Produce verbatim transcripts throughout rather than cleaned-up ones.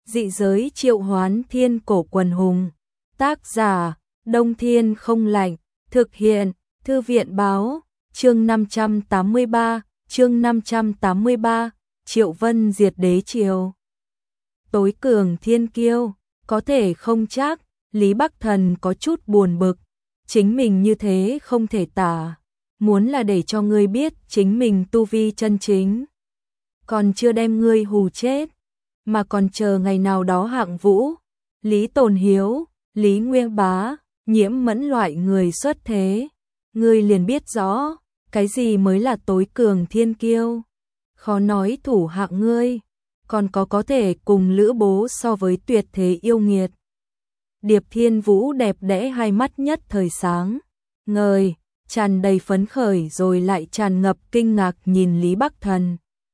Dị giới triệu hoán thiên cổ quần hùng. Tác giả, Đông Thiên không lạnh. Thực hiện, Thư viện báo. Chương năm trăm tám mươi ba, chương năm trăm tám mươi ba, Triệu Vân diệt đế triều. Tối cường thiên kiêu, có thể không chắc, Lý Bắc Thần có chút buồn bực. Chính mình như thế không thể tả. Muốn là để cho ngươi biết chính mình tu vi chân chính. Còn chưa đem ngươi hù chết, mà còn chờ ngày nào đó hạng vũ, Lý Tồn Hiếu, Lý Nguyên Bá, Nhiễm Mẫn loại người xuất thế. Ngươi liền biết rõ, cái gì mới là tối cường thiên kiêu. Khó nói thủ hạng ngươi, còn có có thể cùng Lữ Bố so với tuyệt thế yêu nghiệt. Điệp Thiên Vũ đẹp đẽ hai mắt nhất thời sáng ngời, tràn đầy phấn khởi rồi lại tràn ngập kinh ngạc nhìn Lý Bắc Thần.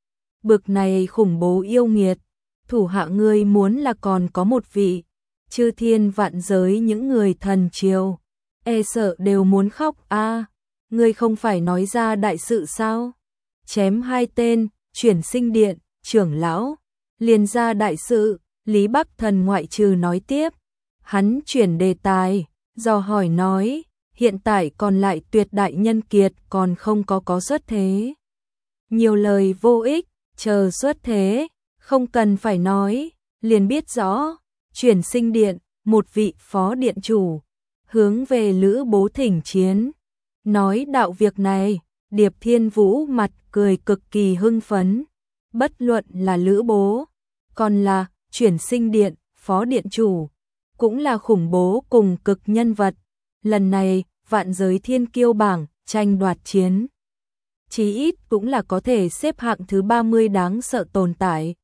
Bực này khủng bố yêu nghiệt, thủ hạ ngươi muốn là còn có một vị, chư thiên vạn giới những người thần triều, e sợ đều muốn khóc a. À, ngươi không phải nói ra đại sự sao? Chém hai tên, chuyển sinh điện, trưởng lão, liền ra đại sự. Lý Bắc Thần ngoại trừ nói tiếp, hắn chuyển đề tài, dò hỏi nói, hiện tại còn lại tuyệt đại nhân kiệt còn không có có xuất thế. Nhiều lời vô ích, chờ xuất thế, không cần phải nói, liền biết rõ, chuyển sinh điện, một vị phó điện chủ, hướng về Lữ Bố thỉnh chiến. Nói đạo việc này, Điệp Thiên Vũ mặt cười cực kỳ hưng phấn, bất luận là Lữ Bố, còn là chuyển sinh điện, phó điện chủ, cũng là khủng bố cùng cực nhân vật. Lần này, vạn giới thiên kiêu bảng, tranh đoạt chiến. Chí ít cũng là có thể xếp hạng thứ ba mươi đáng sợ tồn tại.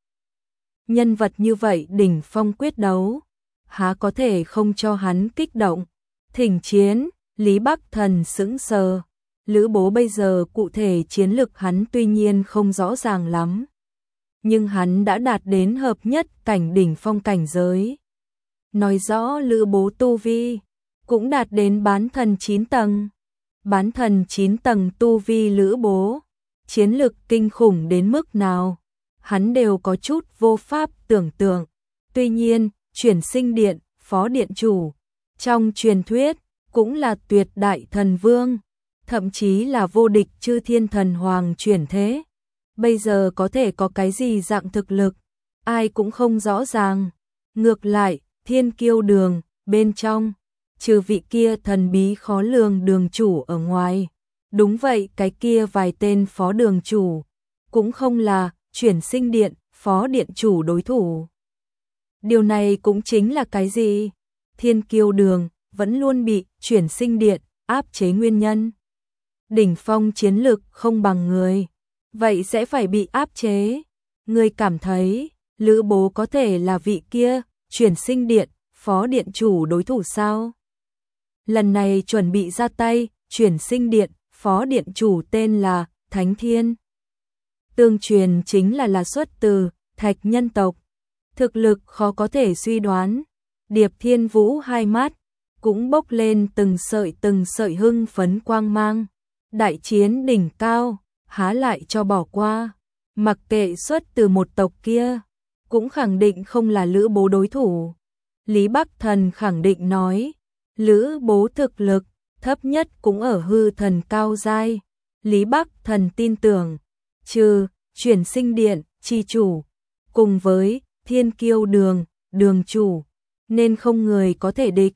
Nhân vật như vậy đỉnh phong quyết đấu, há có thể không cho hắn kích động. Thỉnh chiến, Lý Bắc Thần sững sờ. Lữ Bố bây giờ cụ thể chiến lực hắn tuy nhiên không rõ ràng lắm, nhưng hắn đã đạt đến hợp nhất cảnh đỉnh phong cảnh giới. Nói rõ Lữ Bố tu vi cũng đạt đến bán thần chín tầng. Bán thần chín tầng tu vi Lữ Bố, chiến lực kinh khủng đến mức nào, hắn đều có chút vô pháp tưởng tượng. Tuy nhiên, chuyển sinh điện, phó điện chủ, trong truyền thuyết, cũng là tuyệt đại thần vương, thậm chí là vô địch chư thiên thần hoàng chuyển thế. Bây giờ có thể có cái gì dạng thực lực, ai cũng không rõ ràng. Ngược lại, thiên kiêu đường, bên trong, trừ vị kia thần bí khó lường đường chủ ở ngoài. Đúng vậy, cái kia vài tên phó đường chủ, cũng không là chuyển sinh điện, phó điện chủ đối thủ. Điều này cũng chính là cái gì? Thiên kiêu đường vẫn luôn bị chuyển sinh điện áp chế nguyên nhân. Đỉnh phong chiến lực không bằng người, vậy sẽ phải bị áp chế. Người cảm thấy Lữ Bố có thể là vị kia chuyển sinh điện, phó điện chủ đối thủ sao? Lần này chuẩn bị ra tay, chuyển sinh điện, phó điện chủ tên là Thánh Thiên. Tương truyền chính là là xuất từ Thạch nhân tộc. Thực lực khó có thể suy đoán. Điệp Thiên Vũ hai mắt cũng bốc lên từng sợi từng sợi hưng phấn quang mang. Đại chiến đỉnh cao, há lại cho bỏ qua. Mặc kệ xuất từ một tộc kia, cũng khẳng định không là Lữ Bố đối thủ. Lý Bắc Thần khẳng định nói, Lữ Bố thực lực thấp nhất cũng ở hư thần cao giai. Lý Bắc Thần tin tưởng, trừ chuyển sinh điện chi chủ, cùng với thiên kiêu đường, đường chủ, nên không người có thể địch.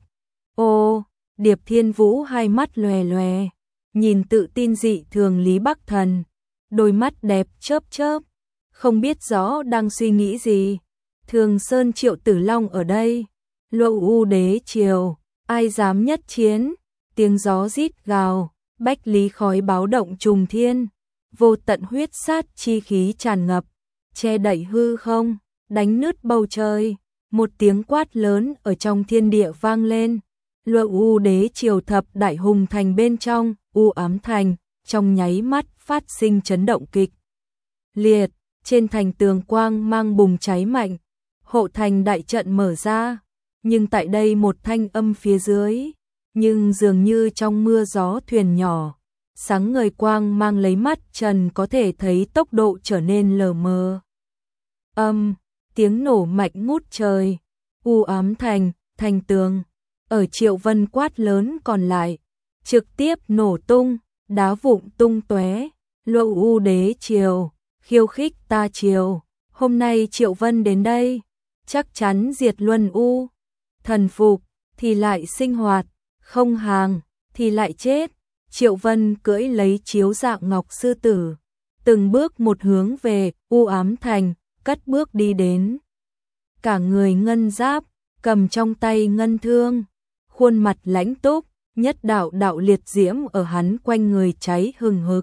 Ô, Điệp Thiên Vũ hai mắt lòe lòe, nhìn tự tin dị thường Lý Bắc Thần, đôi mắt đẹp chớp chớp, không biết rõ đang suy nghĩ gì. Thường Sơn Triệu Tử Long ở đây, Lộ U đế triều, ai dám nhất chiến? Tiếng gió rít gào, bách lý khói báo động trùng thiên, vô tận huyết sát chi khí tràn ngập, che đậy hư không, đánh nứt bầu trời. Một tiếng quát lớn ở trong thiên địa vang lên. Lộ U đế triều thập đại hùng thành bên trong, U Ám thành, trong nháy mắt phát sinh chấn động kịch liệt, trên thành tường quang mang bùng cháy mạnh, hộ thành đại trận mở ra, nhưng tại đây một thanh âm phía dưới, nhưng dường như trong mưa gió thuyền nhỏ, sáng ngời quang mang lấy mắt trần có thể thấy tốc độ trở nên lờ mờ. Âm, tiếng nổ mạnh ngút trời, u ám thành, thành tường, ở Triệu Vân quát lớn còn lại, trực tiếp nổ tung, đá vụn tung tóe, Luân U đế triều, khiêu khích ta triều, hôm nay Triệu Vân đến đây, chắc chắn diệt Luân U, thần phục thì lại sinh hoạt, không hàng thì lại chết. Triệu Vân cưỡi lấy chiếu dạng ngọc sư tử, từng bước một hướng về u ám thành, cất bước đi đến. Cả người ngân giáp, cầm trong tay ngân thương, khuôn mặt lãnh túc, nhất đạo đạo liệt diễm ở hắn quanh người cháy hừng hực.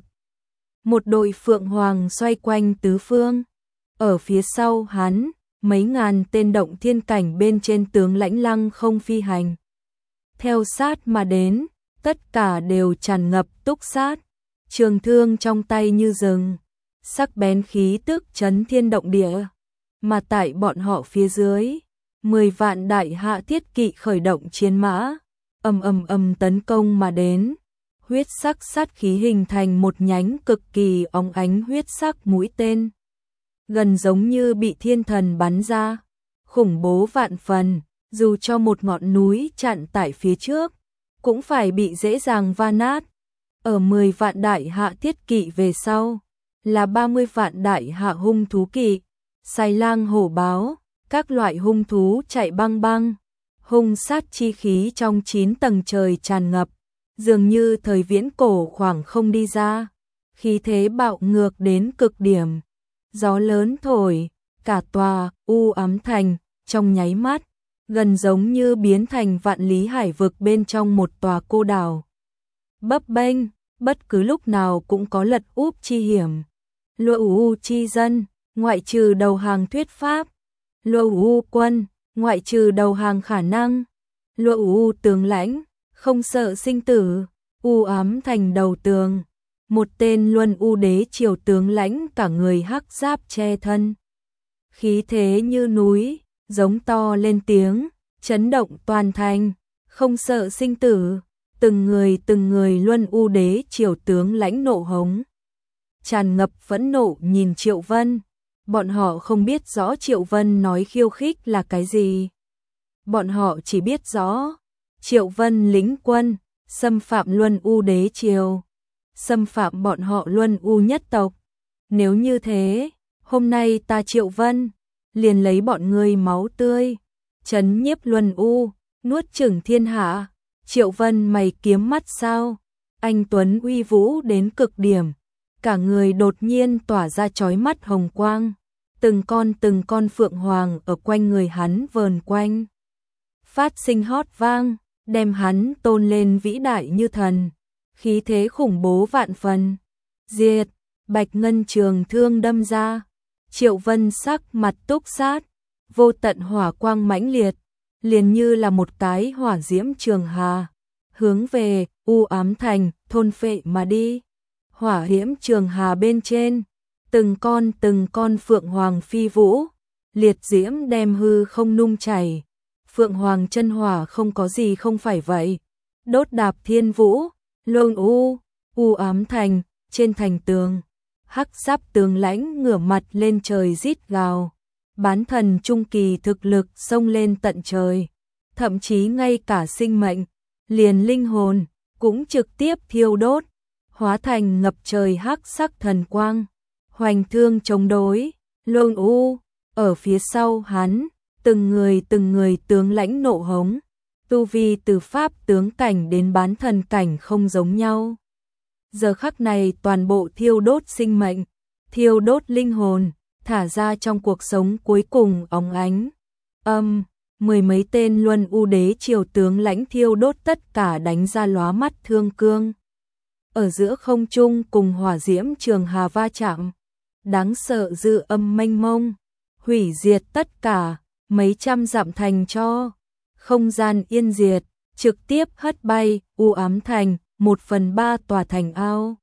Một đội phượng hoàng xoay quanh tứ phương, ở phía sau hắn, mấy ngàn tên động thiên cảnh bên trên tướng lãnh lăng không phi hành. Theo sát mà đến, tất cả đều tràn ngập túc sát, trường thương trong tay như rừng, sắc bén khí tức chấn thiên động địa, mà tại bọn họ phía dưới, mười vạn đại hạ thiết kỵ khởi động chiến mã, ầm ầm ầm tấn công mà đến, huyết sắc sát khí hình thành một nhánh cực kỳ óng ánh huyết sắc mũi tên, gần giống như bị thiên thần bắn ra, khủng bố vạn phần, dù cho một ngọn núi chặn tại phía trước, cũng phải bị dễ dàng va nát. Ở mười vạn đại hạ thiết kỵ về sau, là ba mươi vạn đại hạ hung thú kỵ, xài lang hổ báo, các loại hung thú chạy băng băng, hung sát chi khí trong chín tầng trời tràn ngập, dường như thời viễn cổ khoảng không đi ra, khí thế bạo ngược đến cực điểm. Gió lớn thổi, cả tòa u ám thành trong nháy mắt, gần giống như biến thành vạn lý hải vực bên trong một tòa cô đảo. Bấp bênh, bất cứ lúc nào cũng có lật úp chi hiểm. Lua u chi dân, ngoại trừ đầu hàng thuyết pháp. Lua u quân, ngoại trừ đầu hàng khả năng. Lua u tướng lãnh, không sợ sinh tử. U ám thành đầu tường. Một tên Luân U đế triều tướng lãnh cả người hắc giáp che thân. Khí thế như núi, giống to lên tiếng, chấn động toàn thành, không sợ sinh tử, từng người từng người Luân U đế triều tướng lãnh nộ hống. Tràn ngập phẫn nộ nhìn Triệu Vân, bọn họ không biết rõ Triệu Vân nói khiêu khích là cái gì. Bọn họ chỉ biết rõ, Triệu Vân lĩnh quân, xâm phạm Luân U đế triều, xâm phạm bọn họ Luân U nhất tộc. Nếu như thế, hôm nay ta Triệu Vân liền lấy bọn ngươi máu tươi, chấn nhiếp Luân U, nuốt chửng thiên hạ. Triệu Vân mày kiếm mắt sao? Anh tuấn uy vũ đến cực điểm, cả người đột nhiên tỏa ra chói mắt hồng quang, từng con từng con phượng hoàng ở quanh người hắn vờn quanh, phát sinh hót vang, đem hắn tôn lên vĩ đại như thần, khí thế khủng bố vạn phần. Diệt, bạch ngân trường thương đâm ra, Triệu Vân sắc mặt túc sát, vô tận hỏa quang mãnh liệt, liền như là một cái hỏa diễm trường hà, hướng về u ám thành thôn phệ mà đi. Hỏa diễm trường hà bên trên, từng con từng con phượng hoàng phi vũ, liệt diễm đem hư không nung chảy. Phượng hoàng chân hỏa không có gì không phải vậy, đốt đạp thiên vũ, Luân U, u ám thành, trên thành tường, hắc giáp tướng lãnh ngửa mặt lên trời rít gào, bán thần trung kỳ thực lực xông lên tận trời, thậm chí ngay cả sinh mệnh, liền linh hồn cũng trực tiếp thiêu đốt, hóa thành ngập trời hắc sắc thần quang, hoành thương chống đối. Luân U ở phía sau hắn, từng người từng người tướng lãnh nộ hống, tu vi từ pháp tướng cảnh đến bán thần cảnh không giống nhau. Giờ khắc này toàn bộ thiêu đốt sinh mệnh, thiêu đốt linh hồn, thả ra trong cuộc sống cuối cùng óng ánh. Âm, mười mấy tên Luân U đế triều tướng lãnh thiêu đốt tất cả đánh ra lóa mắt thương cương. Ở giữa không trung cùng hỏa diễm trường hà va chạm, đáng sợ dư âm mênh mông, hủy diệt tất cả, mấy trăm dặm thành cho, không gian yên diệt, trực tiếp hất bay u ám thành, một phần ba tòa thành ao.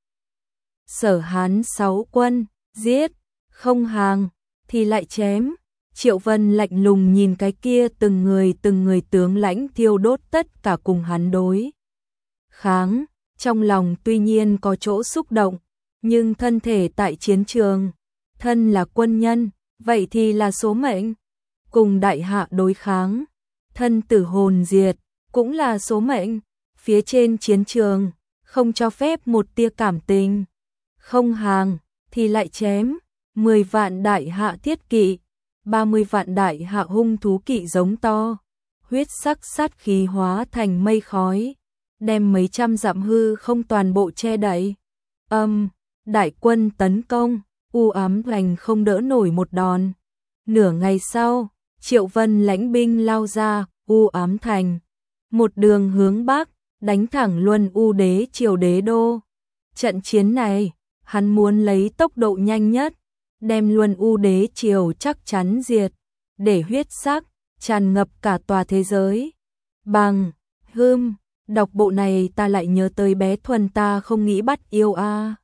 Sở Hán sáu quân, giết, không hàng, thì lại chém. Triệu Vân lạnh lùng nhìn cái kia từng người từng người tướng lãnh thiêu đốt tất cả cùng hắn đối kháng, trong lòng tuy nhiên có chỗ xúc động, nhưng thân thể tại chiến trường, thân là quân nhân, vậy thì là số mệnh, cùng đại hạ đối kháng, thân tử hồn diệt, cũng là số mệnh, phía trên chiến trường, không cho phép một tia cảm tình, không hàng, thì lại chém, mười vạn đại hạ thiết kỵ, ba mươi vạn đại hạ hung thú kỵ giống to, huyết sắc sát khí hóa thành mây khói, đem mấy trăm dặm hư không toàn bộ che đậy. Âm, đại quân tấn công, u ám thành không đỡ nổi một đòn. Nửa ngày sau, Triệu Vân lãnh binh lao ra, u ám thành, một đường hướng bắc, đánh thẳng Luân U đế triều đế đô. Trận chiến này, hắn muốn lấy tốc độ nhanh nhất, đem Luân U đế triều chắc chắn diệt, để huyết sắc tràn ngập cả tòa thế giới. Bằng, hưm, đọc bộ này ta lại nhớ tới bé Thuần ta không nghĩ bắt yêu a.